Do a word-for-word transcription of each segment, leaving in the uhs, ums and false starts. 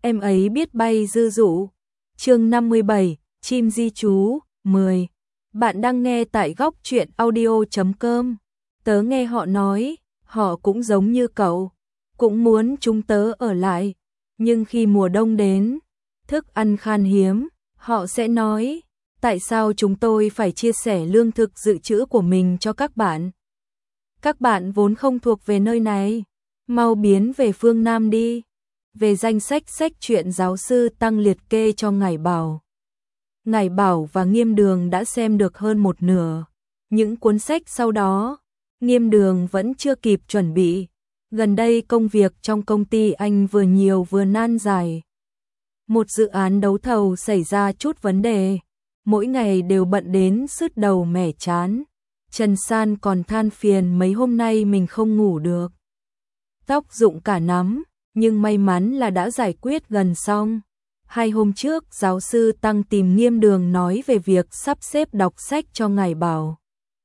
em ấy biết bay dư dụ. Chương năm mươi bảy, chim di trú, mười. Bạn đang nghe tại góc truyện audio chấm com. Tớ nghe họ nói, họ cũng giống như cậu, cũng muốn chúng tớ ở lại, nhưng khi mùa đông đến, thức ăn khan hiếm, họ sẽ nói, tại sao chúng tôi phải chia sẻ lương thực dự trữ của mình cho các bạn? Các bạn vốn không thuộc về nơi này, mau biến về phương Nam đi. Về danh sách sách truyện giáo sư Tăng liệt kê cho Ngải Bảo. Ngải Bảo và Nghiêm Đường đã xem được hơn một nửa. Những cuốn sách sau đó, Nghiêm Đường vẫn chưa kịp chuẩn bị. Gần đây công việc trong công ty anh vừa nhiều vừa nan giải. Một dự án đấu thầu xảy ra chút vấn đề, mỗi ngày đều bận đến sứt đầu mẻ chán. Trần San còn than phiền mấy hôm nay mình không ngủ được. Tóc rụng cả nắm, nhưng may mắn là đã giải quyết gần xong. Hai hôm trước giáo sư Tăng tìm Nghiêm Đường nói về việc sắp xếp đọc sách cho Ngải Bảo.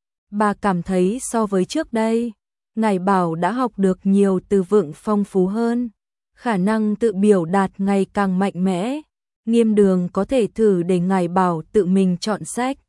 Bà cảm thấy so với trước đây, Ngải Bảo đã học được nhiều từ vựng phong phú hơn, khả năng tự biểu đạt ngày càng mạnh mẽ. Nghiêm Đường có thể thử để Ngải Bảo tự mình chọn sách,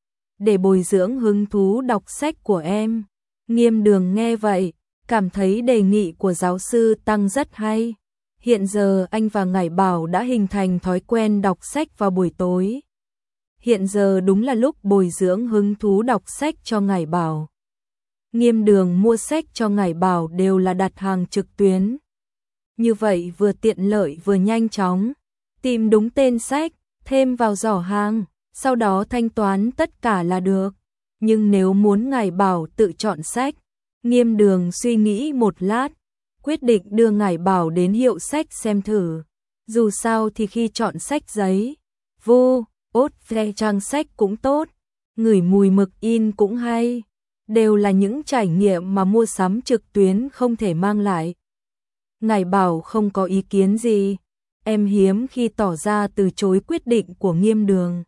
để bồi dưỡng hứng thú đọc sách của em. Nghiêm Đường nghe vậy, cảm thấy đề nghị của giáo sư Tăng rất hay. Hiện giờ anh và Ngải Bảo đã hình thành thói quen đọc sách vào buổi tối. Hiện giờ đúng là lúc bồi dưỡng hứng thú đọc sách cho Ngải Bảo. Nghiêm Đường mua sách cho Ngải Bảo đều là đặt hàng trực tuyến. Như vậy vừa tiện lợi vừa nhanh chóng. Tìm đúng tên sách, thêm vào giỏ hàng, sau đó thanh toán tất cả là được. Nhưng nếu muốn Ngải Bảo tự chọn sách, Nghiêm Đường suy nghĩ một lát, quyết định đưa Ngải Bảo đến hiệu sách xem thử. Dù sao thì khi chọn sách giấy, vô, ốt ve trang sách cũng tốt, ngửi mùi mực in cũng hay, đều là những trải nghiệm mà mua sắm trực tuyến không thể mang lại. Ngải Bảo không có ý kiến gì, em hiếm khi tỏ ra từ chối quyết định của Nghiêm Đường.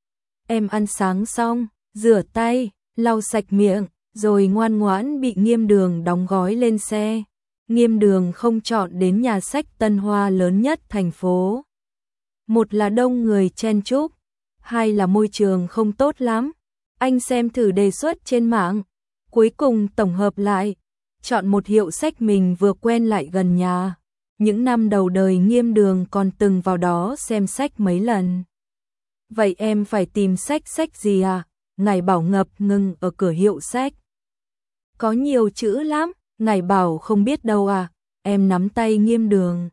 Em ăn sáng xong, rửa tay, lau sạch miệng, rồi ngoan ngoãn bị Nghiêm Đường đóng gói lên xe. Nghiêm Đường không chọn đến nhà sách Tân Hoa lớn nhất thành phố. Một là đông người chen chúc, hai là môi trường không tốt lắm. Anh xem thử đề xuất trên mạng, cuối cùng tổng hợp lại, chọn một hiệu sách mình vừa quen lại gần nhà. Những năm đầu đời Nghiêm Đường còn từng vào đó xem sách mấy lần. Vậy em phải tìm sách sách gì à? Ngải Bảo ngập ngừng ở cửa hiệu sách. Có nhiều chữ lắm. Ngải Bảo không biết đâu à, em nắm tay Nghiêm Đường.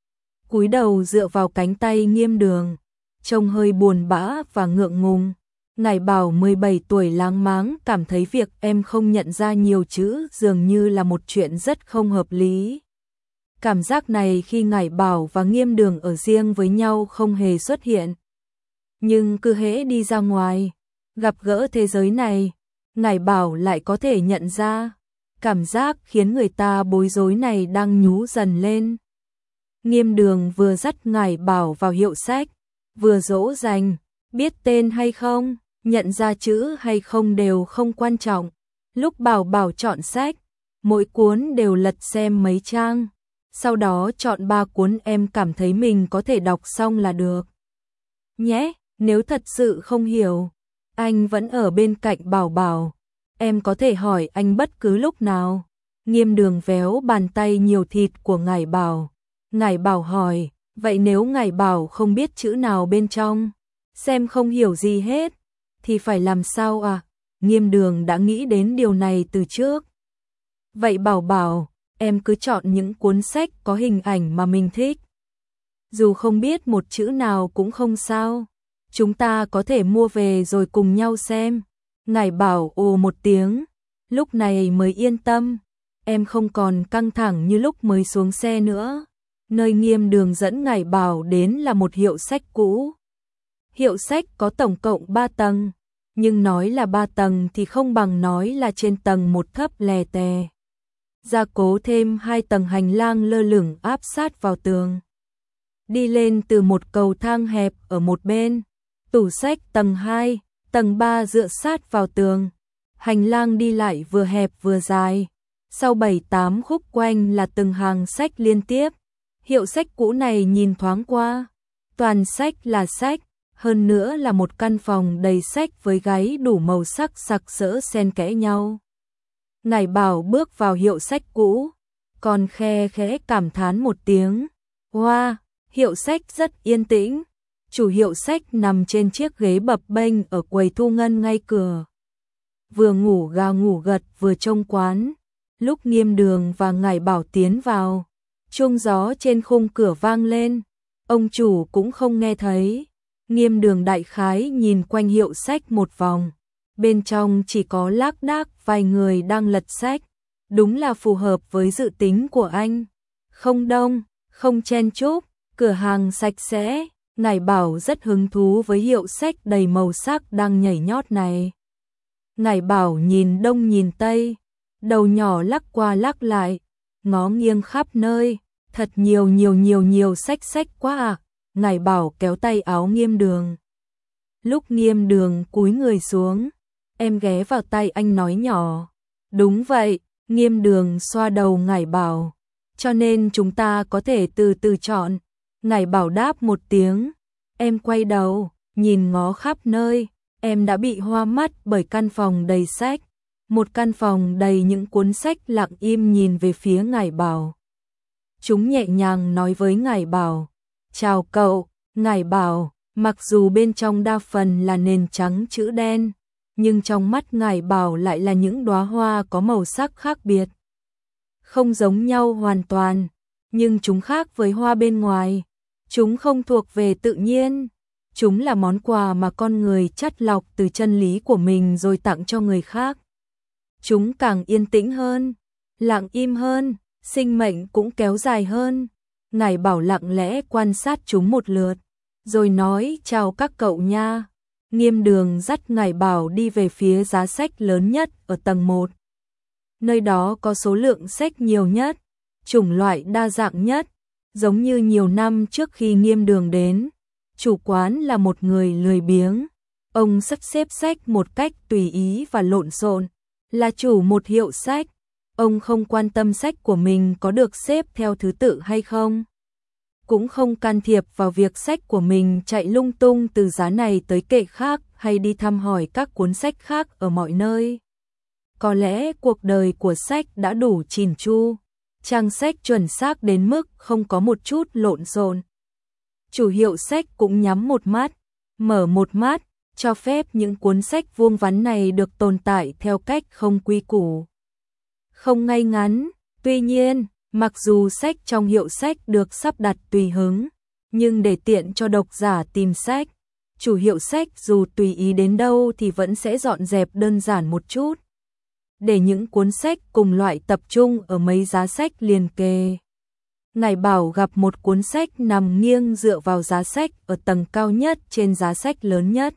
Cúi đầu dựa vào cánh tay Nghiêm Đường, trông hơi buồn bã và ngượng ngùng. Ngải Bảo mười bảy tuổi láng máng cảm thấy việc em không nhận ra nhiều chữ dường như là một chuyện rất không hợp lý. Cảm giác này khi Ngải Bảo và Nghiêm Đường ở riêng với nhau không hề xuất hiện. Nhưng cứ hễ đi ra ngoài, gặp gỡ thế giới này, Ngải Bảo lại có thể nhận ra. Cảm giác khiến người ta bối rối này đang nhú dần lên. Nghiêm Đường vừa dắt Ngải Bảo vào hiệu sách, vừa dỗ dành, biết tên hay không, nhận ra chữ hay không đều không quan trọng. Lúc Bảo Bảo chọn sách, mỗi cuốn đều lật xem mấy trang, sau đó chọn ba cuốn em cảm thấy mình có thể đọc xong là được. Nhé, nếu thật sự không hiểu, anh vẫn ở bên cạnh Bảo Bảo. Em có thể hỏi anh bất cứ lúc nào. Nghiêm Đường véo bàn tay nhiều thịt của Ngải Bảo. Ngải Bảo hỏi, vậy nếu Ngải Bảo không biết chữ nào bên trong, xem không hiểu gì hết, thì phải làm sao à? Nghiêm Đường đã nghĩ đến điều này từ trước. Vậy Bảo Bảo, em cứ chọn những cuốn sách có hình ảnh mà mình thích. Dù không biết một chữ nào cũng không sao. Chúng ta có thể mua về rồi cùng nhau xem. Ngải Bảo ồ một tiếng, lúc này mới yên tâm, em không còn căng thẳng như lúc mới xuống xe nữa. Nơi Nghiêm Đường dẫn Ngải Bảo đến là một hiệu sách cũ. Hiệu sách có tổng cộng ba tầng, nhưng nói là ba tầng thì không bằng nói là trên tầng một thấp lè tè. Gia cố thêm hai tầng hành lang lơ lửng áp sát vào tường. Đi lên từ một cầu thang hẹp ở một bên, tủ sách tầng hai. Tầng ba dựa sát vào tường, hành lang đi lại vừa hẹp vừa dài, sau bảy tám khúc quanh là từng hàng sách liên tiếp. Hiệu sách cũ này nhìn thoáng qua, toàn sách là sách, hơn nữa là một căn phòng đầy sách với gáy đủ màu sắc sặc sỡ xen kẽ nhau. Ngải Bảo bước vào hiệu sách cũ, còn khe khẽ cảm thán một tiếng. Wow, hiệu sách rất yên tĩnh. Chủ hiệu sách nằm trên chiếc ghế bập bênh ở quầy thu ngân ngay cửa. Vừa ngủ gà ngủ gật vừa trông quán. Lúc Nghiêm Đường và Ngải Bảo tiến vào, chuông gió trên khung cửa vang lên. Ông chủ cũng không nghe thấy. Nghiêm Đường đại khái nhìn quanh hiệu sách một vòng. Bên trong chỉ có lác đác vài người đang lật sách. Đúng là phù hợp với dự tính của anh. Không đông, không chen chúc, cửa hàng sạch sẽ. Ngải Bảo rất hứng thú với hiệu sách đầy màu sắc đang nhảy nhót này. Ngải Bảo nhìn đông nhìn tây, đầu nhỏ lắc qua lắc lại, ngó nghiêng khắp nơi, thật nhiều nhiều nhiều nhiều sách sách quá à. Ngải Bảo kéo tay áo Nghiêm Đường. Lúc Nghiêm Đường cúi người xuống, em ghé vào tay anh nói nhỏ. Đúng vậy, Nghiêm Đường xoa đầu Ngải Bảo, cho nên chúng ta có thể từ từ chọn. Ngải Bảo đáp một tiếng, em quay đầu, nhìn ngó khắp nơi, em đã bị hoa mắt bởi căn phòng đầy sách. Một căn phòng đầy những cuốn sách lặng im nhìn về phía Ngải Bảo. Chúng nhẹ nhàng nói với Ngải Bảo, chào cậu. Ngải Bảo, mặc dù bên trong đa phần là nền trắng chữ đen, nhưng trong mắt Ngải Bảo lại là những đóa hoa có màu sắc khác biệt. Không giống nhau hoàn toàn, nhưng chúng khác với hoa bên ngoài. Chúng không thuộc về tự nhiên. Chúng là món quà mà con người chắt lọc từ chân lý của mình rồi tặng cho người khác. Chúng càng yên tĩnh hơn, lặng im hơn, sinh mệnh cũng kéo dài hơn. Ngải Bảo lặng lẽ quan sát chúng một lượt, rồi nói chào các cậu nha. Nghiêm Đường dắt Ngải Bảo đi về phía giá sách lớn nhất ở tầng một. Nơi đó có số lượng sách nhiều nhất, chủng loại đa dạng nhất. Giống như nhiều năm trước khi Nghiêm Đường đến, chủ quán là một người lười biếng. Ông sắp xếp sách một cách tùy ý và lộn xộn. Là chủ một hiệu sách, ông không quan tâm sách của mình có được xếp theo thứ tự hay không. Cũng không can thiệp vào việc sách của mình chạy lung tung từ giá này tới kệ khác hay đi thăm hỏi các cuốn sách khác ở mọi nơi. Có lẽ cuộc đời của sách đã đủ chỉn chu, trang sách chuẩn xác đến mức không có một chút lộn xộn. Chủ hiệu sách cũng nhắm một mắt, mở một mắt, cho phép những cuốn sách vuông vắn này được tồn tại theo cách không quy củ, không ngay ngắn. Tuy nhiên, mặc dù sách trong hiệu sách được sắp đặt tùy hứng, nhưng để tiện cho độc giả tìm sách, chủ hiệu sách dù tùy ý đến đâu thì vẫn sẽ dọn dẹp đơn giản một chút, để những cuốn sách cùng loại tập trung ở mấy giá sách liền kề. Ngải Bảo gặp một cuốn sách nằm nghiêng dựa vào giá sách ở tầng cao nhất trên giá sách lớn nhất.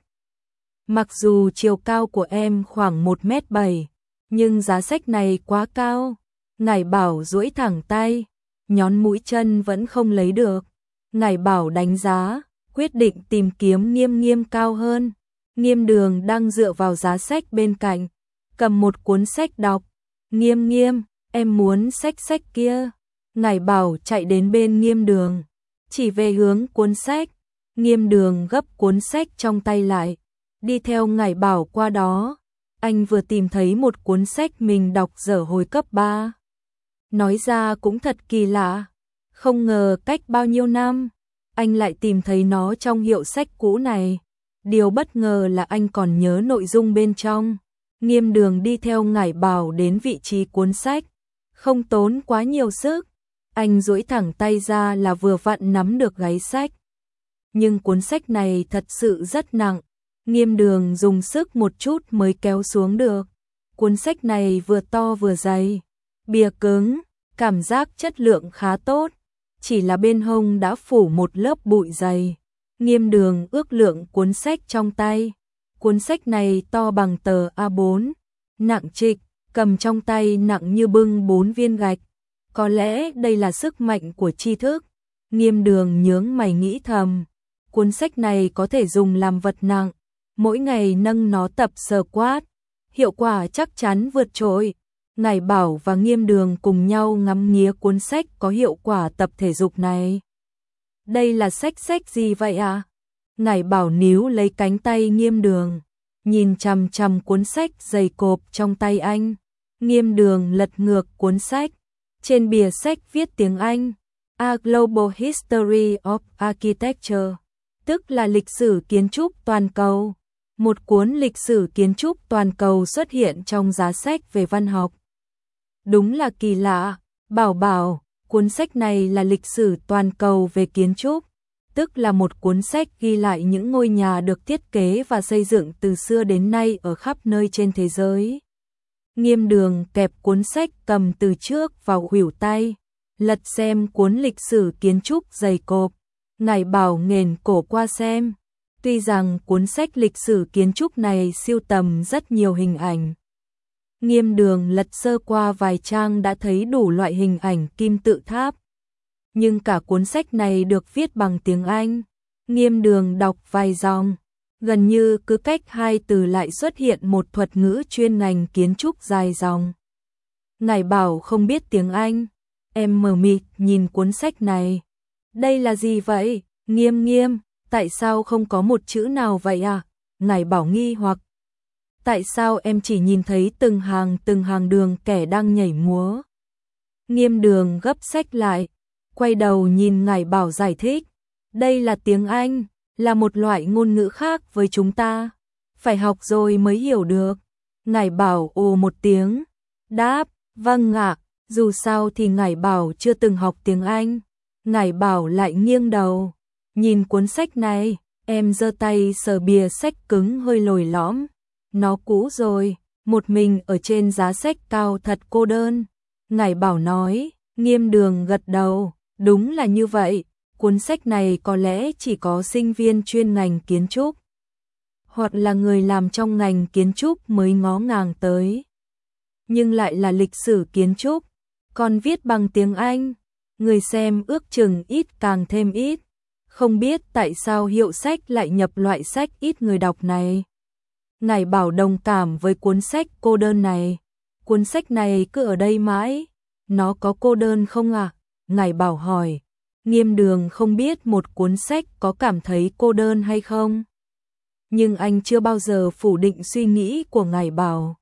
Mặc dù chiều cao của em khoảng một mét bảy, nhưng giá sách này quá cao. Ngải Bảo duỗi thẳng tay, nhón mũi chân vẫn không lấy được. Ngải Bảo đánh giá, quyết định tìm kiếm Nghiêm Nghiêm cao hơn. Nghiêm Đường đang dựa vào giá sách bên cạnh, cầm một cuốn sách đọc. Nghiêm Nghiêm, em muốn sách sách kia. Ngải Bảo chạy đến bên Nghiêm Đường, chỉ về hướng cuốn sách. Nghiêm Đường gấp cuốn sách trong tay lại, đi theo Ngải Bảo qua đó. Anh vừa tìm thấy một cuốn sách mình đọc dở hồi cấp ba. Nói ra cũng thật kỳ lạ, không ngờ cách bao nhiêu năm, anh lại tìm thấy nó trong hiệu sách cũ này. Điều bất ngờ là anh còn nhớ nội dung bên trong. Nghiêm Đường đi theo Ngải Bảo đến vị trí cuốn sách, không tốn quá nhiều sức. Anh duỗi thẳng tay ra là vừa vặn nắm được gáy sách. Nhưng cuốn sách này thật sự rất nặng. Nghiêm Đường dùng sức một chút mới kéo xuống được. Cuốn sách này vừa to vừa dày, bìa cứng, cảm giác chất lượng khá tốt, chỉ là bên hông đã phủ một lớp bụi dày. Nghiêm Đường ước lượng cuốn sách trong tay. Cuốn sách này to bằng tờ A bốn, nặng trịch, cầm trong tay nặng như bưng bốn viên gạch. Có lẽ đây là sức mạnh của tri thức. Nghiêm Đường nhướng mày nghĩ thầm, cuốn sách này có thể dùng làm vật nặng, mỗi ngày nâng nó tập sờ quát, hiệu quả chắc chắn vượt trội. Ngải Bảo và Nghiêm Đường cùng nhau ngắm nghía cuốn sách có hiệu quả tập thể dục này. Đây là sách sách gì vậy à? Ngải Bảo níu lấy cánh tay Nghiêm Đường, nhìn chằm chằm cuốn sách dày cộp trong tay anh. Nghiêm Đường lật ngược cuốn sách, trên bìa sách viết tiếng Anh, A Global History of Architecture, tức là lịch sử kiến trúc toàn cầu. Một cuốn lịch sử kiến trúc toàn cầu xuất hiện trong giá sách về văn học. Đúng là kỳ lạ, Bảo Bảo, cuốn sách này là lịch sử toàn cầu về kiến trúc, tức là một cuốn sách ghi lại những ngôi nhà được thiết kế và xây dựng từ xưa đến nay ở khắp nơi trên thế giới. Nghiêm Đường kẹp cuốn sách cầm từ trước vào khuỷu tay, lật xem cuốn lịch sử kiến trúc dày cộp. Ngải Bảo nghển cổ qua xem. Tuy rằng cuốn sách lịch sử kiến trúc này sưu tầm rất nhiều hình ảnh. Nghiêm Đường lật sơ qua vài trang đã thấy đủ loại hình ảnh kim tự tháp. Nhưng cả cuốn sách này được viết bằng tiếng Anh. Nghiêm Đường đọc vài dòng, gần như cứ cách hai từ lại xuất hiện một thuật ngữ chuyên ngành kiến trúc dài dòng. Ngải Bảo không biết tiếng Anh, em mờ mịt nhìn cuốn sách này. Đây là gì vậy? Nghiêm Nghiêm, tại sao không có một chữ nào vậy à? Ngải Bảo nghi hoặc. Tại sao em chỉ nhìn thấy từng hàng từng hàng đường kẻ đang nhảy múa? Nghiêm Đường gấp sách lại, quay đầu nhìn Ngải Bảo giải thích. Đây là tiếng Anh, là một loại ngôn ngữ khác với chúng ta. Phải học rồi mới hiểu được. Ngải Bảo ồ một tiếng, đáp, vâng ạ, dù sao thì Ngải Bảo chưa từng học tiếng Anh. Ngải Bảo lại nghiêng đầu, nhìn cuốn sách này, em giơ tay sờ bìa sách cứng hơi lồi lõm. Nó cũ rồi, một mình ở trên giá sách cao thật cô đơn. Ngải Bảo nói. Nghiêm Đường gật đầu, đúng là như vậy, cuốn sách này có lẽ chỉ có sinh viên chuyên ngành kiến trúc, hoặc là người làm trong ngành kiến trúc mới ngó ngàng tới. Nhưng lại là lịch sử kiến trúc, còn viết bằng tiếng Anh, người xem ước chừng ít càng thêm ít. Không biết tại sao hiệu sách lại nhập loại sách ít người đọc này. Ngải Bảo đồng cảm với cuốn sách cô đơn này. Cuốn sách này cứ ở đây mãi. Nó có cô đơn không ạ? À? Ngải Bảo hỏi. Nghiêm Đường không biết một cuốn sách có cảm thấy cô đơn hay không. Nhưng anh chưa bao giờ phủ định suy nghĩ của Ngải Bảo.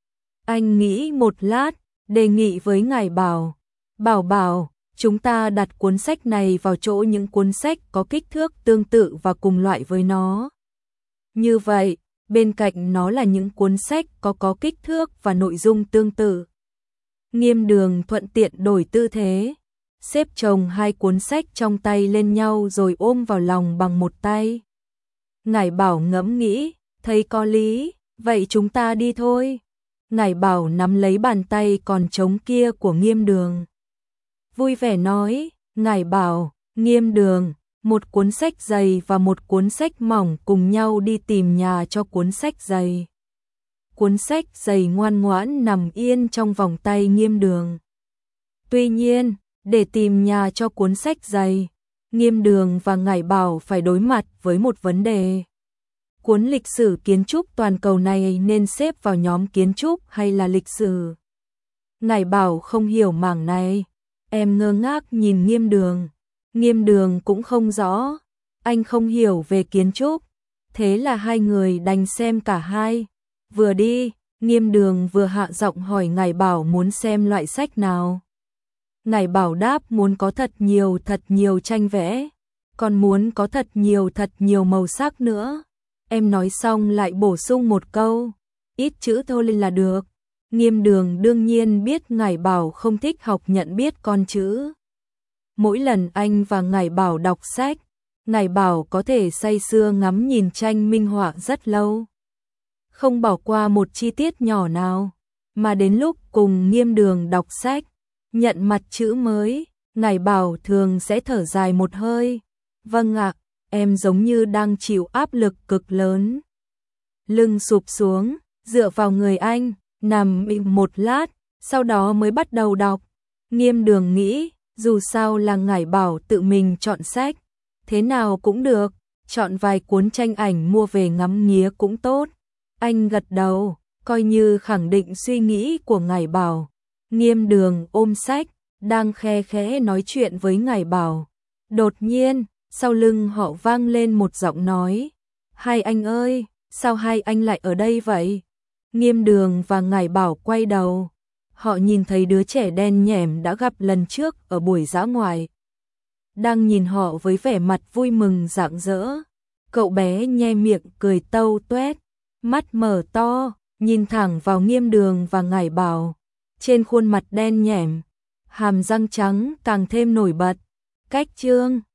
Anh nghĩ một lát, đề nghị với Ngải Bảo. Bảo Bảo, chúng ta đặt cuốn sách này vào chỗ những cuốn sách có kích thước tương tự và cùng loại với nó. Như vậy, bên cạnh nó là những cuốn sách có có kích thước và nội dung tương tự. Nghiêm Đường thuận tiện đổi tư thế, xếp chồng hai cuốn sách trong tay lên nhau rồi ôm vào lòng bằng một tay. Ngải Bảo ngẫm nghĩ, thấy có lý, vậy chúng ta đi thôi. Ngải Bảo nắm lấy bàn tay còn trống kia của Nghiêm Đường. Vui vẻ nói, Ngải Bảo, Nghiêm Đường, một cuốn sách dày và một cuốn sách mỏng cùng nhau đi tìm nhà cho cuốn sách dày. Cuốn sách dày ngoan ngoãn nằm yên trong vòng tay Nghiêm Đường. Tuy nhiên, để tìm nhà cho cuốn sách dày, Nghiêm Đường và Ngải Bảo phải đối mặt với một vấn đề. Cuốn lịch sử kiến trúc toàn cầu này nên xếp vào nhóm kiến trúc hay là lịch sử? Ngải Bảo không hiểu mảng này. Em ngơ ngác nhìn Nghiêm Đường. Nghiêm Đường cũng không rõ. Anh không hiểu về kiến trúc. Thế là hai người đành xem cả hai. Vừa đi, Nghiêm Đường vừa hạ giọng hỏi Ngải Bảo muốn xem loại sách nào. Ngải Bảo đáp muốn có thật nhiều thật nhiều tranh vẽ, còn muốn có thật nhiều thật nhiều màu sắc nữa. Em nói xong lại bổ sung một câu, ít chữ thôi lên là được. Nghiêm Đường đương nhiên biết Ngải Bảo không thích học nhận biết con chữ. Mỗi lần anh và Ngải Bảo đọc sách, Ngải Bảo có thể say sưa ngắm nhìn tranh minh họa rất lâu, không bỏ qua một chi tiết nhỏ nào. Mà đến lúc cùng Nghiêm Đường đọc sách, nhận mặt chữ mới, Ngải Bảo thường sẽ thở dài một hơi. Vâng ạ, em giống như đang chịu áp lực cực lớn. Lưng sụp xuống, dựa vào người anh, nằm im một lát, sau đó mới bắt đầu đọc. Nghiêm Đường nghĩ, dù sao là Ngải Bảo tự mình chọn sách, thế nào cũng được, chọn vài cuốn tranh ảnh mua về ngắm nghía cũng tốt. Anh gật đầu, coi như khẳng định suy nghĩ của Ngải Bảo. Nghiêm Đường ôm sách, đang khe khẽ nói chuyện với Ngải Bảo. Đột nhiên, sau lưng họ vang lên một giọng nói. Hai anh ơi, sao hai anh lại ở đây vậy? Nghiêm Đường và Ngải Bảo quay đầu. Họ nhìn thấy đứa trẻ đen nhẻm đã gặp lần trước ở buổi dã ngoại. Đang nhìn họ với vẻ mặt vui mừng rạng rỡ. Cậu bé nhe miệng cười tâu tuét, mắt mở to, nhìn thẳng vào Nghiêm Đường và Ngải Bảo. Trên khuôn mặt đen nhẻm, hàm răng trắng càng thêm nổi bật. Cách chương